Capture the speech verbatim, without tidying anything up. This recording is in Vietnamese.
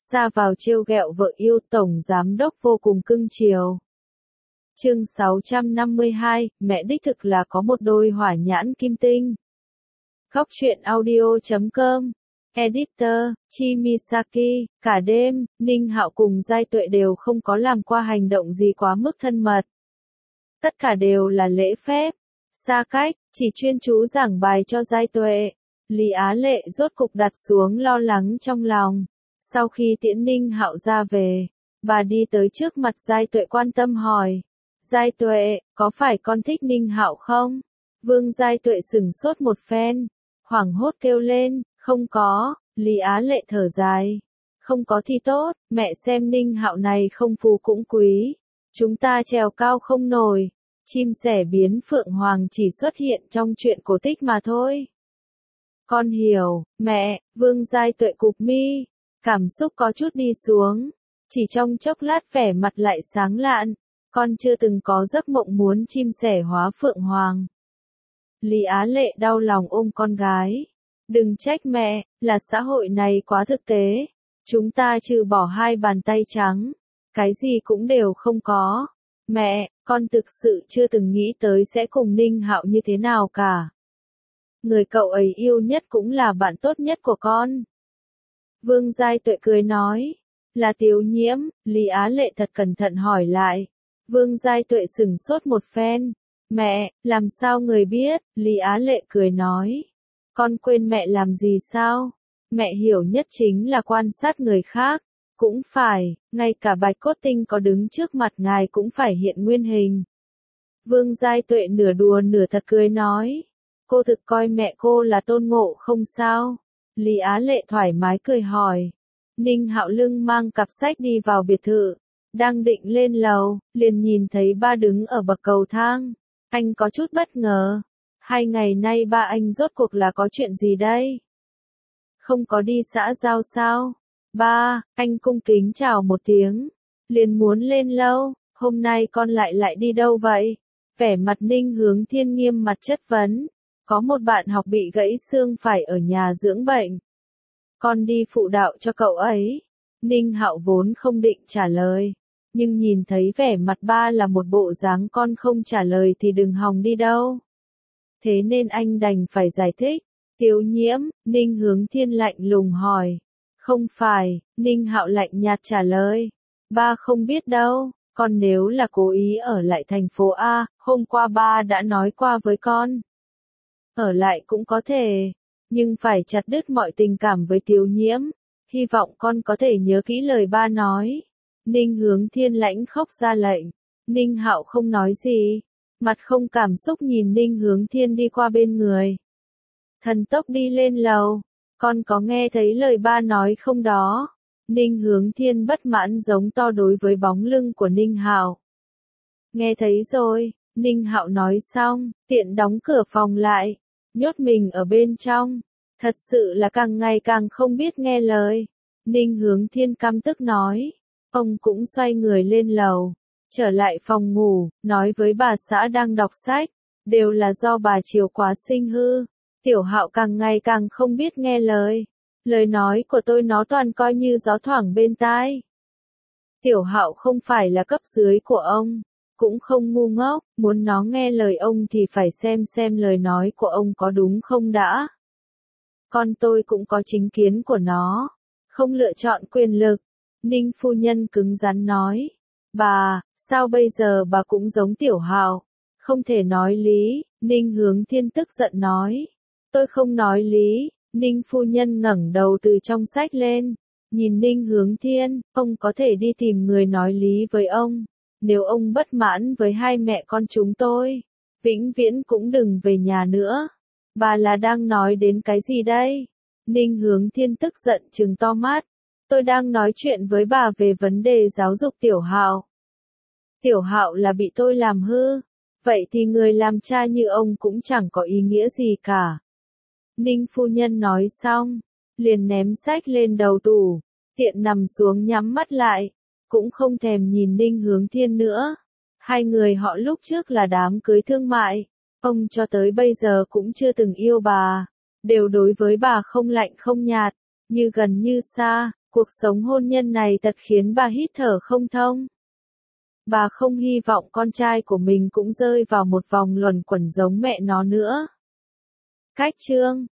Ra vào trêu ghẹo vợ yêu, tổng giám đốc vô cùng cưng chiều. Chương sáu trăm năm mươi hai, mẹ đích thực là có một đôi hỏa nhãn kim tinh. Góc truyện audio chấm com. Editor, Chimisaki. Cả đêm, Ninh Hạo cùng Giai Tuệ đều không có làm qua hành động gì quá mức thân mật. Tất cả đều là lễ phép, xa cách, chỉ chuyên chú giảng bài cho Giai Tuệ. Lý Á Lệ rốt cục đặt xuống lo lắng trong lòng. Sau khi tiễn Ninh Hạo ra về, bà đi tới trước mặt Giai Tuệ quan tâm hỏi. Giai Tuệ, có phải con thích Ninh Hạo không? Vương Giai Tuệ sửng sốt một phen, hoảng hốt kêu lên, không có. Lý Á Lệ thở dài. Không có thì tốt, mẹ xem Ninh Hạo này không phú cũng quý. Chúng ta trèo cao không nổi. Chim sẻ biến phượng hoàng chỉ xuất hiện trong truyện cổ tích mà thôi. Con hiểu, mẹ. Vương Giai Tuệ cụp mi, cảm xúc có chút đi xuống. Chỉ trong chốc lát vẻ mặt lại sáng lạn. Con chưa từng có giấc mộng muốn chim sẻ hóa phượng hoàng. Lý Á Lệ đau lòng ôm con gái. Đừng trách mẹ, là xã hội này quá thực tế. Chúng ta trừ bỏ hai bàn tay trắng, cái gì cũng đều không có. Mẹ, con thực sự chưa từng nghĩ tới sẽ cùng Ninh Hạo như thế nào cả. Người cậu ấy yêu nhất cũng là bạn tốt nhất của con. Vương Giai Tuệ cười nói. Là Tiếu Nhiễm. Lý Á Lệ thật cẩn thận hỏi lại. Vương Giai Tuệ sửng sốt một phen. Mẹ, làm sao người biết? Lý Á Lệ cười nói. Con quên mẹ làm gì sao? Mẹ hiểu nhất chính là quan sát người khác. Cũng phải, ngay cả Bạch Cốt Tinh có đứng trước mặt ngài cũng phải hiện nguyên hình. Vương Giai Tuệ nửa đùa nửa thật cười nói. Cô thực coi mẹ cô là Tôn Ngộ không sao? Lý Á Lệ thoải mái cười hỏi. Ninh Hạo lưng mang cặp sách đi vào biệt thự. Đang định lên lầu, liền nhìn thấy ba đứng ở bậc cầu thang. Anh có chút bất ngờ. Hai ngày nay ba anh rốt cuộc là có chuyện gì đây? Không có đi xã giao sao? Ba, anh cung kính chào một tiếng. Liền muốn lên lâu, hôm nay con lại lại đi đâu vậy? Vẻ mặt Ninh Hướng Thiên nghiêm mặt chất vấn. Có một bạn học bị gãy xương phải ở nhà dưỡng bệnh. Con đi phụ đạo cho cậu ấy. Ninh Hạo vốn không định trả lời. Nhưng nhìn thấy vẻ mặt ba là một bộ dáng con không trả lời thì đừng hòng đi đâu. Thế nên anh đành phải giải thích. Tiếu Nhiễm. Ninh Hướng Thiên lạnh lùng hỏi. Không phải. Ninh Hạo lạnh nhạt trả lời. Ba không biết đâu. Con nếu là cố ý ở lại thành phố A, hôm qua ba đã nói qua với con. Ở lại cũng có thể. Nhưng phải chặt đứt mọi tình cảm với Tiếu Nhiễm. Hy vọng con có thể nhớ kỹ lời ba nói. Ninh Hướng Thiên lãnh khóc ra lệnh. Ninh Hạo không nói gì. Mặt không cảm xúc nhìn Ninh Hướng Thiên đi qua bên người. Thần tốc đi lên lầu. Con có nghe thấy lời ba nói không đó? Ninh Hướng Thiên bất mãn giống to đối với bóng lưng của Ninh Hạo. Nghe thấy rồi. Ninh Hạo nói xong, tiện đóng cửa phòng lại. Nhốt mình ở bên trong. Thật sự là càng ngày càng không biết nghe lời. Ninh Hướng Thiên căm tức nói. Ông cũng xoay người lên lầu. Trở lại phòng ngủ, nói với bà xã đang đọc sách. Đều là do bà chiều quá sinh hư. Tiểu Hạo càng ngày càng không biết nghe lời. Lời nói của tôi nó toàn coi như gió thoảng bên tai. Tiểu Hạo không phải là cấp dưới của ông. Cũng không ngu ngốc, muốn nó nghe lời ông thì phải xem xem lời nói của ông có đúng không đã. Con tôi cũng có chính kiến của nó. Không lựa chọn quyền lực. Ninh phu nhân cứng rắn nói. Bà, sao bây giờ bà cũng giống Tiểu Hạo? Không thể nói lý. Ninh Hướng Thiên tức giận nói. Tôi không nói lý. Ninh phu nhân ngẩng đầu từ trong sách lên. Nhìn Ninh Hướng Thiên, ông có thể đi tìm người nói lý với ông. Nếu ông bất mãn với hai mẹ con chúng tôi, vĩnh viễn cũng đừng về nhà nữa. Bà là đang nói đến cái gì đây? Ninh Hướng Thiên tức giận trừng to mắt. Tôi đang nói chuyện với bà về vấn đề giáo dục Tiểu Hạo. Tiểu Hạo là bị tôi làm hư. Vậy thì người làm cha như ông cũng chẳng có ý nghĩa gì cả. Ninh phu nhân nói xong, liền ném sách lên đầu tủ, tiện nằm xuống nhắm mắt lại, cũng không thèm nhìn Ninh Hướng Thiên nữa. Hai người họ lúc trước là đám cưới thương mại, ông cho tới bây giờ cũng chưa từng yêu bà, đều đối với bà không lạnh không nhạt, như gần như xa, Cuộc sống hôn nhân này thật khiến bà hít thở không thông. Bà không hy vọng con trai của mình cũng rơi vào một vòng luẩn quẩn giống mẹ nó nữa. Cách chương